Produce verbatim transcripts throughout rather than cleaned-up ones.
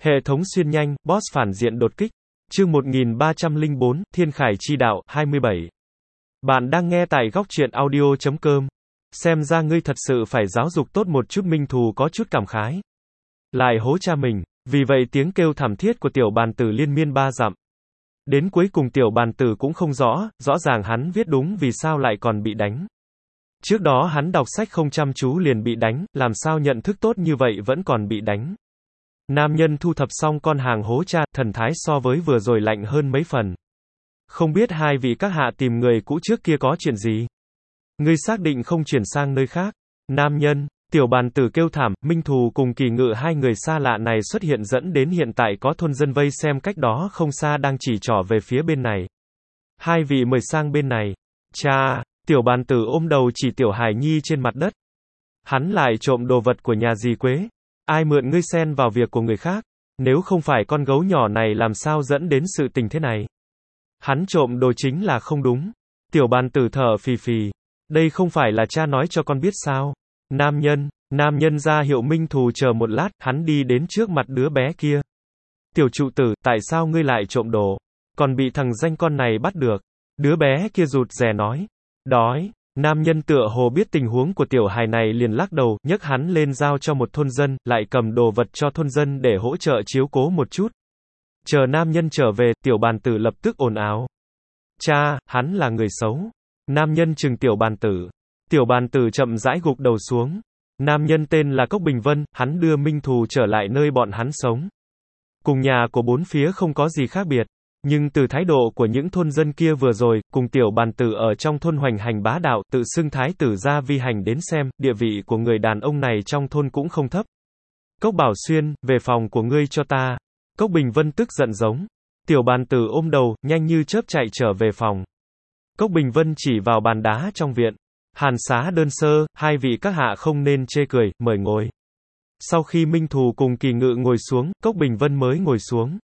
Hệ thống xuyên nhanh, boss phản diện đột kích. Chương một nghìn ba trăm lẻ bốn, Thiên Khải Chi Đạo, hai mươi bảy. Bạn đang nghe tại góc truyện audio chấm com. Xem ra ngươi thật sự phải giáo dục tốt một chút. Minh Thù có chút cảm khái. Lại hố cha mình. Vì vậy tiếng kêu thảm thiết của tiểu bàn tử liên miên ba dặm. Đến cuối cùng tiểu bàn tử cũng không rõ, rõ ràng hắn viết đúng vì sao lại còn bị đánh. Trước đó hắn đọc sách không chăm chú liền bị đánh, làm sao nhận thức tốt như vậy vẫn còn bị đánh. Nam nhân thu thập xong con hàng hố cha, thần thái so với vừa rồi lạnh hơn mấy phần. Không biết hai vị các hạ tìm người cũ trước kia có chuyện gì? Ngươi xác định không chuyển sang nơi khác? Nam nhân, tiểu bàn tử kêu thảm, Minh Thù cùng Kỳ Ngự hai người xa lạ này xuất hiện dẫn đến hiện tại có thôn dân vây xem cách đó không xa đang chỉ trỏ về phía bên này. Hai vị mời sang bên này. Cha, tiểu bàn tử ôm đầu chỉ tiểu hài nhi trên mặt đất. Hắn lại trộm đồ vật của nhà dì Quế. Ai mượn ngươi xen vào việc của người khác? Nếu không phải con gấu nhỏ này làm sao dẫn đến sự tình thế này? Hắn trộm đồ chính là không đúng. Tiểu bàn tử thở phì phì. Đây không phải là cha nói cho con biết sao? Nam nhân, nam nhân ra hiệu Minh Thù chờ một lát, hắn đi đến trước mặt đứa bé kia. Tiểu trụ tử, tại sao ngươi lại trộm đồ? Còn bị thằng danh con này bắt được. Đứa bé kia rụt rè nói. Đói. Nam nhân tựa hồ biết tình huống của tiểu hài này liền lắc đầu, nhấc hắn lên giao cho một thôn dân, lại cầm đồ vật cho thôn dân để hỗ trợ chiếu cố một chút. Chờ nam nhân trở về, tiểu bàn tử lập tức ồn ào. Cha, hắn là người xấu. Nam nhân trừng tiểu bàn tử. Tiểu bàn tử chậm rãi gục đầu xuống. Nam nhân tên là Cốc Bình Vân, hắn đưa Minh Thù trở lại nơi bọn hắn sống. Cùng nhà của bốn phía không có gì khác biệt. Nhưng từ thái độ của những thôn dân kia vừa rồi, cùng tiểu bàn tử ở trong thôn hoành hành bá đạo, tự xưng thái tử gia vi hành đến xem, địa vị của người đàn ông này trong thôn cũng không thấp. Cốc Bảo Xuyên, về phòng của ngươi cho ta. Cốc Bình Vân tức giận giống. Tiểu bàn tử ôm đầu, nhanh như chớp chạy trở về phòng. Cốc Bình Vân chỉ vào bàn đá trong viện. Hàn xá đơn sơ, hai vị các hạ không nên chê cười, mời ngồi. Sau khi Minh Thù cùng Kỳ Ngự ngồi xuống, Cốc Bình Vân mới ngồi xuống.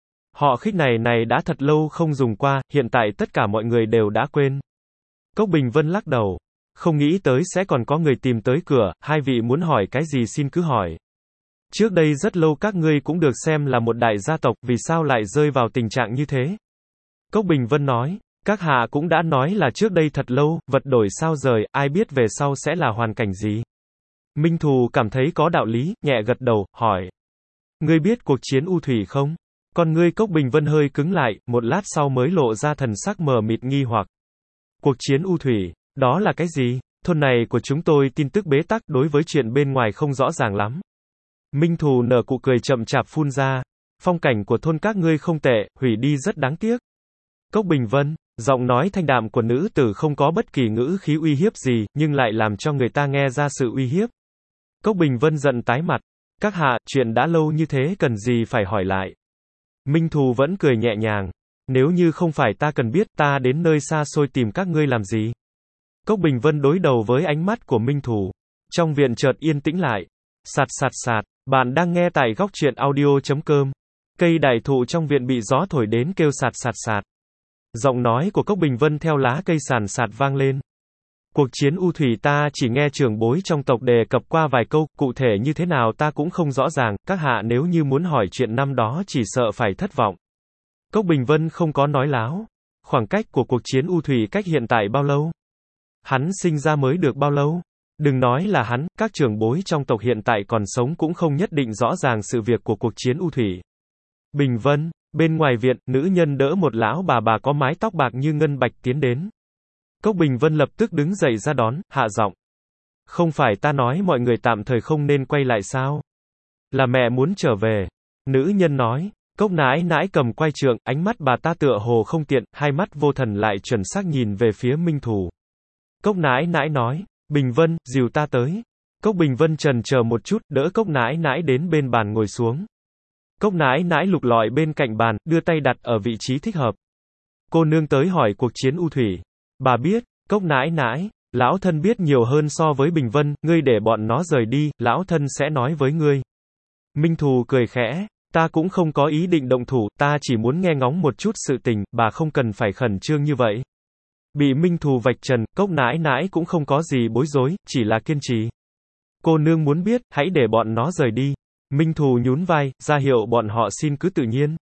Họ khích này này đã thật lâu không dùng qua, hiện tại tất cả mọi người đều đã quên. Cốc Bình Vân lắc đầu. Không nghĩ tới sẽ còn có người tìm tới cửa, hai vị muốn hỏi cái gì xin cứ hỏi. Trước đây rất lâu các ngươi cũng được xem là một đại gia tộc, vì sao lại rơi vào tình trạng như thế? Cốc Bình Vân nói, các hạ cũng đã nói là trước đây thật lâu, vật đổi sao rời, ai biết về sau sẽ là hoàn cảnh gì? Minh Thù cảm thấy có đạo lý, nhẹ gật đầu, hỏi. Ngươi biết cuộc chiến U Thủy không? Con ngươi Cốc Bình Vân hơi cứng lại, một lát sau mới lộ ra thần sắc mờ mịt nghi hoặc. Cuộc chiến U Thủy, đó là cái gì? Thôn này của chúng tôi tin tức bế tắc, đối với chuyện bên ngoài không rõ ràng lắm. Minh Thù nở cụ cười chậm chạp phun ra. Phong cảnh của thôn các ngươi không tệ, hủy đi rất đáng tiếc. Cốc Bình Vân, giọng nói thanh đạm của nữ tử không có bất kỳ ngữ khí uy hiếp gì, nhưng lại làm cho người ta nghe ra sự uy hiếp. Cốc Bình Vân giận tái mặt. Các hạ, chuyện đã lâu như thế cần gì phải hỏi lại. Minh Thù vẫn cười nhẹ nhàng. Nếu như không phải ta cần biết, ta đến nơi xa xôi tìm các ngươi làm gì? Cốc Bình Vân đối đầu với ánh mắt của Minh Thù. Trong viện chợt yên tĩnh lại. Sạt sạt sạt, bạn đang nghe tại góc truyện audio chấm com. Cây đại thụ trong viện bị gió thổi đến kêu sạt sạt sạt. Giọng nói của Cốc Bình Vân theo lá cây sàn sạt vang lên. Cuộc chiến U Thủy ta chỉ nghe trưởng bối trong tộc đề cập qua vài câu, cụ thể như thế nào ta cũng không rõ ràng, các hạ nếu như muốn hỏi chuyện năm đó chỉ sợ phải thất vọng. Cốc Bình Vân không có nói láo. Khoảng cách của cuộc chiến U Thủy cách hiện tại bao lâu? Hắn sinh ra mới được bao lâu? Đừng nói là hắn, các trưởng bối trong tộc hiện tại còn sống cũng không nhất định rõ ràng sự việc của cuộc chiến U Thủy. Bình Vân, bên ngoài viện, nữ nhân đỡ một lão bà bà có mái tóc bạc như ngân bạch tiến đến. Cốc Bình Vân lập tức đứng dậy ra đón, hạ giọng. Không phải ta nói mọi người tạm thời không nên quay lại sao? Là mẹ muốn trở về. Nữ nhân nói. Cốc nãi nãi cầm quai trượng, ánh mắt bà ta tựa hồ không tiện, hai mắt vô thần lại chuẩn xác nhìn về phía Minh Thù. Cốc nãi nãi nói. Bình Vân, dìu ta tới. Cốc Bình Vân chần chờ một chút, đỡ Cốc nãi nãi đến bên bàn ngồi xuống. Cốc nãi nãi lục lọi bên cạnh bàn, đưa tay đặt ở vị trí thích hợp. Cô nương tới hỏi cuộc chiến U Thủy. Bà biết. Cốc nãi nãi, lão thân biết nhiều hơn so với Bình Vân, ngươi để bọn nó rời đi, lão thân sẽ nói với ngươi. Minh Thù cười khẽ, ta cũng không có ý định động thủ, ta chỉ muốn nghe ngóng một chút sự tình, bà không cần phải khẩn trương như vậy. Bị Minh Thù vạch trần, Cốc nãi nãi cũng không có gì bối rối, chỉ là kiên trì. Cô nương muốn biết, hãy để bọn nó rời đi. Minh Thù nhún vai, ra hiệu bọn họ xin cứ tự nhiên.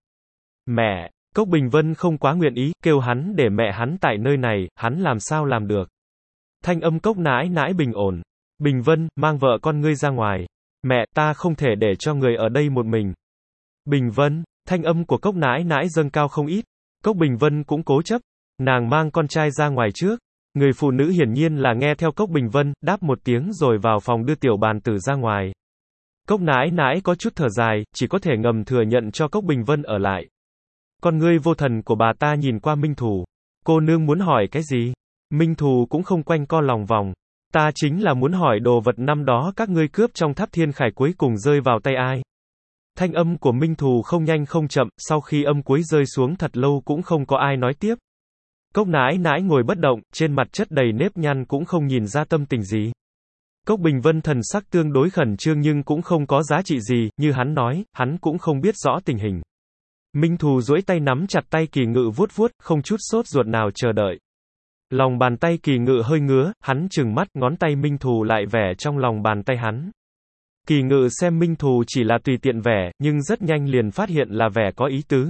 Mẹ, Cốc Bình Vân không quá nguyện ý, kêu hắn để mẹ hắn tại nơi này, hắn làm sao làm được. Thanh âm Cốc nãi nãi bình ổn. Bình Vân, mang vợ con ngươi ra ngoài. Mẹ, ta không thể để cho người ở đây một mình. Bình Vân, thanh âm của Cốc nãi nãi dâng cao không ít. Cốc Bình Vân cũng cố chấp. Nàng mang con trai ra ngoài trước. Người phụ nữ hiển nhiên là nghe theo Cốc Bình Vân, đáp một tiếng rồi vào phòng đưa tiểu bàn tử ra ngoài. Cốc nãi nãi có chút thở dài, chỉ có thể ngầm thừa nhận cho Cốc Bình Vân ở lại. Con ngươi vô thần của bà ta nhìn qua Minh Thù. Cô nương muốn hỏi cái gì? Minh Thù cũng không quanh co lòng vòng. Ta chính là muốn hỏi đồ vật năm đó các ngươi cướp trong tháp thiên khải cuối cùng rơi vào tay ai? Thanh âm của Minh Thù không nhanh không chậm, sau khi âm cuối rơi xuống thật lâu cũng không có ai nói tiếp. Cốc nãi nãi ngồi bất động, trên mặt chất đầy nếp nhăn cũng không nhìn ra tâm tình gì. Cốc Bình Vân thần sắc tương đối khẩn trương nhưng cũng không có giá trị gì, như hắn nói, hắn cũng không biết rõ tình hình. Minh Thù duỗi tay nắm chặt tay Kỳ Ngự vuốt vuốt, không chút sốt ruột nào chờ đợi. Lòng bàn tay Kỳ Ngự hơi ngứa, hắn trừng mắt, ngón tay Minh Thù lại vẽ trong lòng bàn tay hắn. Kỳ Ngự xem Minh Thù chỉ là tùy tiện vẽ, nhưng rất nhanh liền phát hiện là vẽ có ý tứ.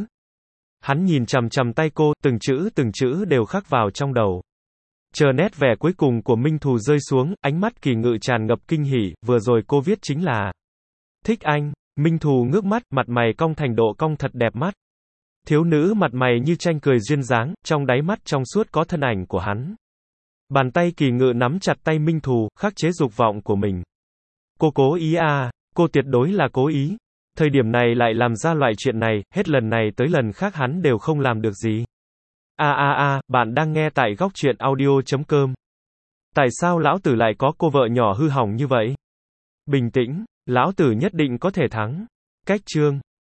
Hắn nhìn chằm chằm tay cô, từng chữ từng chữ đều khắc vào trong đầu. Chờ nét vẽ cuối cùng của Minh Thù rơi xuống, ánh mắt Kỳ Ngự tràn ngập kinh hỉ, vừa rồi cô viết chính là thích anh. Minh Thù ngước mắt, mặt mày cong thành độ cong thật đẹp mắt. Thiếu nữ mặt mày như tranh cười duyên dáng, trong đáy mắt trong suốt có thân ảnh của hắn. Bàn tay Kỳ Ngự nắm chặt tay Minh Thù, khắc chế dục vọng của mình. Cô cố ý à, cô tuyệt đối là cố ý. Thời điểm này lại làm ra loại chuyện này, hết lần này tới lần khác hắn đều không làm được gì. A a a, bạn đang nghe tại góc truyện audio chấm com. Tại sao lão tử lại có cô vợ nhỏ hư hỏng như vậy? Bình tĩnh, lão tử nhất định có thể thắng. Cách chương